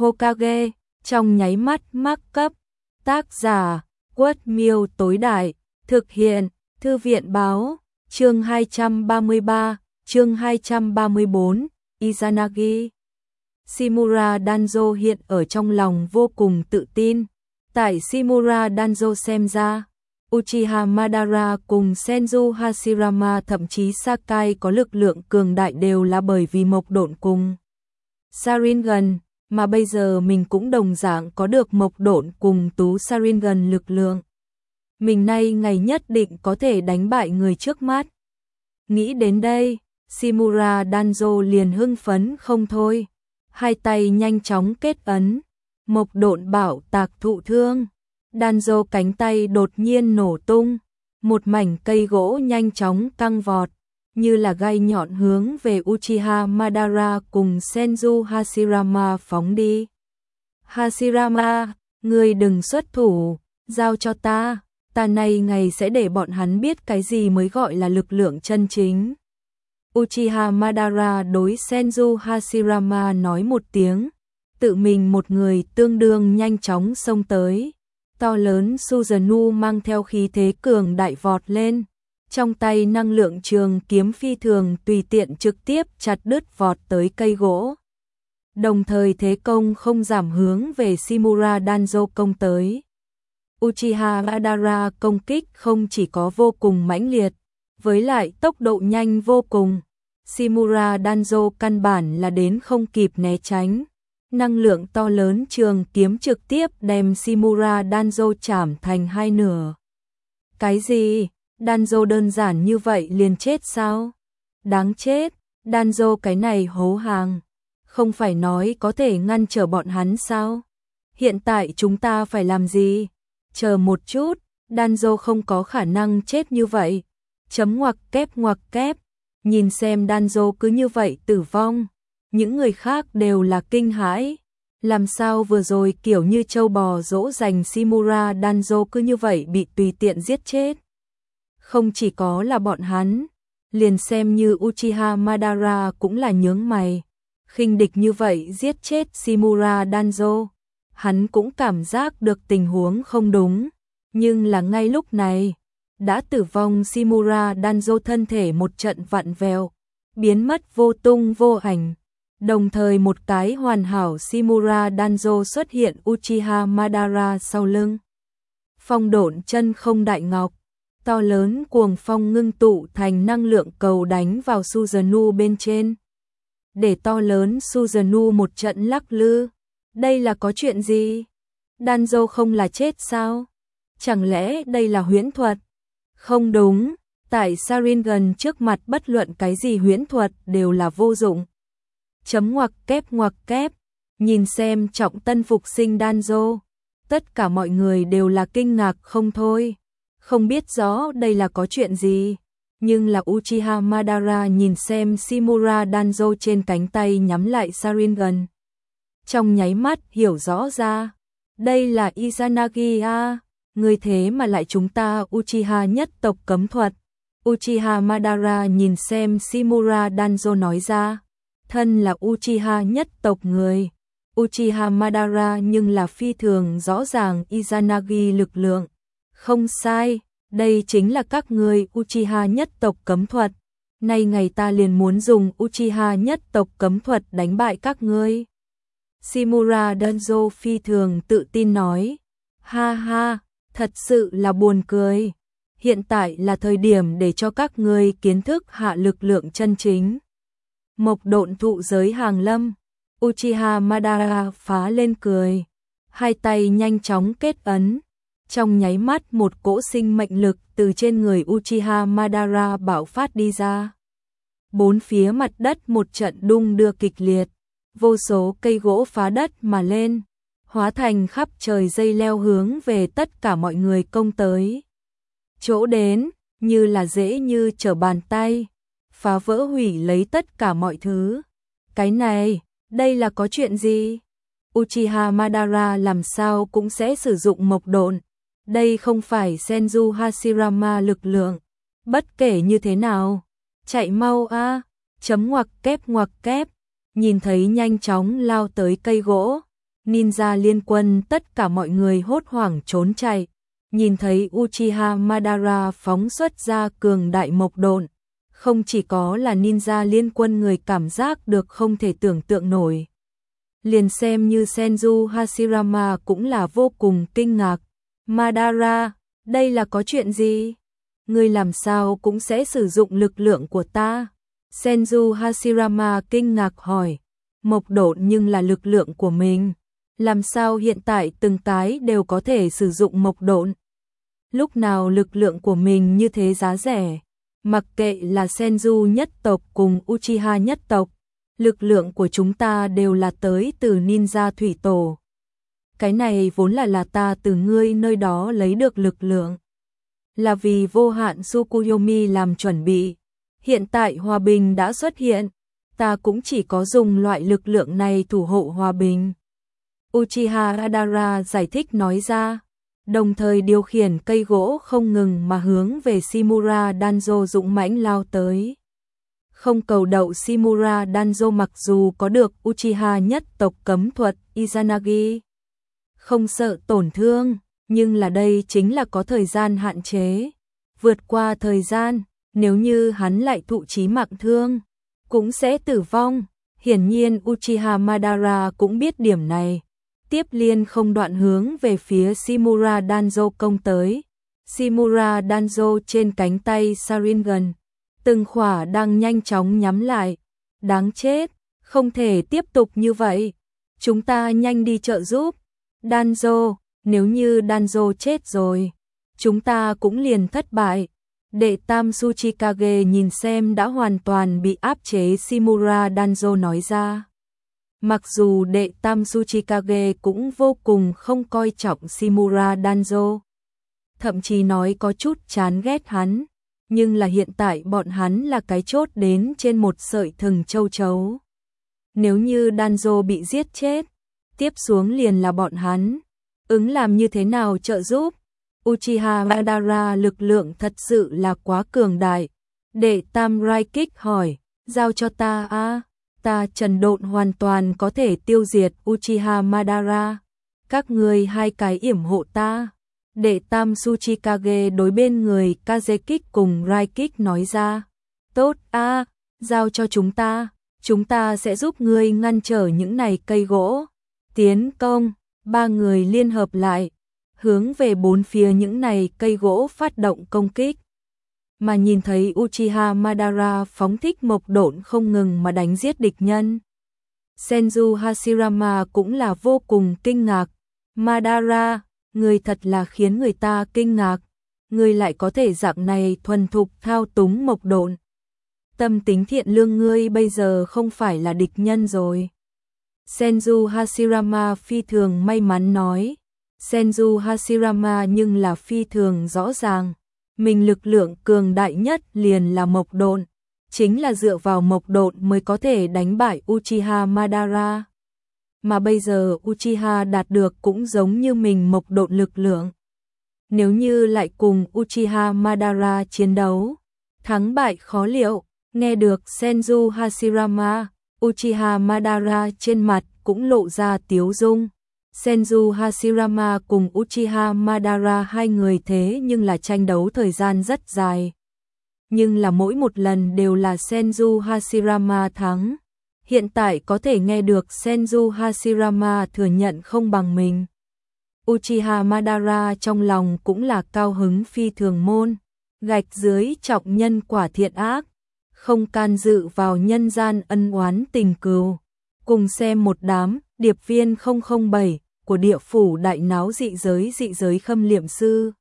Hokage, trong nháy mắt mắc cấp. Tác giả, Quất Miêu tối đại, thực hiện, Thư viện báo, chương 233, chương 234, Izanagi. Shimura Danzo hiện ở trong lòng vô cùng tự tin. Tại Shimura Danzo xem ra, Uchiha Madara cùng Senju Hashirama thậm chí Sakai có lực lượng cường đại đều là bởi vì Mộc Độn cùng Sharingan, mà bây giờ mình cũng đồng dạng có được Mộc Độn cùng Tú Sharingan lực lượng. Mình nay ngày nhất định có thể đánh bại người trước mắt. Nghĩ đến đây, Shimura Danzo liền hưng phấn không thôi. Hai tay nhanh chóng kết ấn, Mộc Độn bảo tạc thụ thương. Danzo cánh tay đột nhiên nổ tung, một mảnh cây gỗ nhanh chóng căng vọt, như là gai nhọn hướng về Uchiha Madara cùng Senju Hashirama phóng đi. Hashirama, ngươi đừng xuất thủ, giao cho ta nay ngày sẽ để bọn hắn biết cái gì mới gọi là lực lượng chân chính. Uchiha Madara đối Senju Hashirama nói một tiếng, tự mình một người tương đương nhanh chóng xông tới. To lớn Susanoo mang theo khí thế cường đại vọt lên, trong tay năng lượng trường kiếm phi thường tùy tiện trực tiếp chặt đứt vọt tới cây gỗ. Đồng thời thế công không giảm hướng về Shimura Danzo công tới. Uchiha Madara công kích không chỉ có vô cùng mãnh liệt, với lại tốc độ nhanh vô cùng. Shimura Danzo căn bản là đến không kịp né tránh. Năng lượng to lớn trường kiếm trực tiếp đem Shimura Danzo chảm thành hai nửa. Cái gì? Danzo đơn giản như vậy liền chết sao? Đáng chết, Danzo cái này hố hàng. Không phải nói có thể ngăn trở bọn hắn sao? Hiện tại chúng ta phải làm gì? Chờ một chút, Danzo không có khả năng chết như vậy. Chấm ngoặc kép. Nhìn xem Danzo cứ như vậy tử vong. Những người khác đều là kinh hãi. Làm sao vừa rồi kiểu như trâu bò dỗ dành Shimura Danzo cứ như vậy bị tùy tiện giết chết. Không chỉ có là bọn hắn, liền xem như Uchiha Madara cũng là nhướng mày. Khinh địch như vậy giết chết Shimura Danzo. Hắn cũng cảm giác được tình huống không đúng. Nhưng là ngay lúc này, đã tử vong Shimura Danzo thân thể một trận vặn vẹo, biến mất vô tung vô ảnh. Đồng thời một cái hoàn hảo Shimura Danzo xuất hiện Uchiha Madara sau lưng. Phong độn chân không đại ngọc, to lớn cuồng phong ngưng tụ thành năng lượng cầu đánh vào Susanoo bên trên. Để to lớn Susanoo một trận lắc lư. Đây là có chuyện gì? Danzo không là chết sao? Chẳng lẽ đây là huyễn thuật? Không đúng, tại Sharingan trước mặt bất luận cái gì huyễn thuật đều là vô dụng. Chấm ngoặc kép, nhìn xem trọng tân phục sinh Danzo. Tất cả mọi người đều là kinh ngạc không thôi. Không biết rõ đây là có chuyện gì. Nhưng là Uchiha Madara nhìn xem Shimura Danzo trên cánh tay nhắm lại Sharingan. Trong nháy mắt hiểu rõ ra. Đây là Izanagi a, người thế mà lại chúng ta Uchiha nhất tộc cấm thuật. Uchiha Madara nhìn xem Shimura Danzo nói ra. Thân là Uchiha nhất tộc người. Uchiha Madara nhưng là phi thường rõ ràng Izanagi lực lượng. Không sai, đây chính là các người Uchiha nhất tộc cấm thuật. Nay ngày ta liền muốn dùng Uchiha nhất tộc cấm thuật đánh bại các ngươi. Shimura Danzo phi thường tự tin nói. Ha ha, thật sự là buồn cười. Hiện tại là thời điểm để cho các ngươi kiến thức hạ lực lượng chân chính. Mộc Độn thụ giới hàng lâm. Uchiha Madara phá lên cười. Hai tay nhanh chóng kết ấn. Trong nháy mắt một cỗ sinh mệnh lực từ trên người Uchiha Madara bạo phát đi ra. Bốn phía mặt đất một trận đung đưa kịch liệt. Vô số cây gỗ phá đất mà lên. Hóa thành khắp trời dây leo hướng về tất cả mọi người công tới. Chỗ đến, như là dễ như trở bàn tay. Phá vỡ hủy lấy tất cả mọi thứ. Cái này, đây là có chuyện gì? Uchiha Madara làm sao cũng sẽ sử dụng Mộc Độn. Đây không phải Senju Hashirama lực lượng. Bất kể như thế nào, chạy mau a, chấm ngoặc kép. Nhìn thấy nhanh chóng lao tới cây gỗ, ninja liên quân tất cả mọi người hốt hoảng trốn chạy, nhìn thấy Uchiha Madara phóng xuất ra cường đại mộc độn, không chỉ có là ninja liên quân người cảm giác được không thể tưởng tượng nổi. Liền xem như Senju Hashirama cũng là vô cùng kinh ngạc. Madara, đây là có chuyện gì? Ngươi làm sao cũng sẽ sử dụng lực lượng của ta? Senju Hashirama kinh ngạc hỏi. Mộc độn nhưng là lực lượng của mình. Làm sao hiện tại từng cái đều có thể sử dụng mộc độn? Lúc nào lực lượng của mình như thế giá rẻ? Mặc kệ là Senju nhất tộc cùng Uchiha nhất tộc, lực lượng của chúng ta đều là tới từ ninja thủy tổ. Cái này vốn là ta từ ngươi nơi đó lấy được lực lượng. Là vì vô hạn Tsukuyomi làm chuẩn bị. Hiện tại hòa bình đã xuất hiện, ta cũng chỉ có dùng loại lực lượng này thủ hộ hòa bình. Uchiha Madara giải thích nói ra, đồng thời điều khiển cây gỗ không ngừng mà hướng về Shimura Danzo dũng mãnh lao tới. Không cầu đậu Shimura Danzo mặc dù có được Uchiha nhất tộc cấm thuật Izanagi, không sợ tổn thương, nhưng là đây chính là có thời gian hạn chế. Vượt qua thời gian, nếu như hắn lại thụ chí mạng thương, cũng sẽ tử vong. Hiển nhiên Uchiha Madara cũng biết điểm này. Tiếp liên không đoạn hướng về phía Shimura Danzo công tới. Shimura Danzo trên cánh tay Sharingan, từng khỏa đang nhanh chóng nhắm lại. Đáng chết, không thể tiếp tục như vậy. Chúng ta nhanh đi trợ giúp. Danzo, nếu như Danzo chết rồi, chúng ta cũng liền thất bại. Đệ tam Tsuchikage nhìn xem đã hoàn toàn bị áp chế Shimura Danzo nói ra. Mặc dù đệ tam Tsuchikage cũng vô cùng không coi trọng Shimura Danzo, thậm chí nói có chút chán ghét hắn, nhưng là hiện tại bọn hắn là cái chốt đến trên một sợi thừng châu chấu. Nếu như Danzo bị giết chết, tiếp xuống liền là bọn hắn. Ứng làm như thế nào trợ giúp? Uchiha Madara lực lượng thật sự là quá cường đại. Đệ tam Raikik hỏi, giao cho ta a, ta Trần Độn hoàn toàn có thể tiêu diệt Uchiha Madara. Các người hai cái yểm hộ ta. Đệ tam Tsuchikage đối bên người Kazekik cùng Raikik nói ra. Tốt a, giao cho chúng ta sẽ giúp ngươi ngăn trở những này cây gỗ. Tiến công, ba người liên hợp lại, hướng về bốn phía những này cây gỗ phát động công kích. Mà nhìn thấy Uchiha Madara phóng thích mộc độn không ngừng mà đánh giết địch nhân, Senju Hashirama cũng là vô cùng kinh ngạc. Madara, người thật là khiến người ta kinh ngạc, người lại có thể dạng này thuần thục thao túng mộc độn. Tâm tính thiện lương ngươi bây giờ không phải là địch nhân rồi. Senju Hashirama phi thường may mắn nói. Senju Hashirama nhưng là phi thường rõ ràng, mình lực lượng cường đại nhất liền là mộc độn, chính là dựa vào mộc độn mới có thể đánh bại Uchiha Madara. Mà bây giờ Uchiha đạt được cũng giống như mình mộc độn lực lượng. Nếu như lại cùng Uchiha Madara chiến đấu, thắng bại khó liệu. Nghe được Senju Hashirama, Uchiha Madara trên mặt cũng lộ ra tiếu dung. Senju Hashirama cùng Uchiha Madara hai người thế nhưng là tranh đấu thời gian rất dài. Nhưng là mỗi một lần đều là Senju Hashirama thắng. Hiện tại có thể nghe được Senju Hashirama thừa nhận không bằng mình. Uchiha Madara trong lòng cũng là cao hứng phi thường môn. Gạch dưới trọng nhân quả thiện ác, không can dự vào nhân gian ân oán tình cừu. Cùng xem một đám điệp viên 007 của địa phủ đại náo dị giới khâm liệm sư.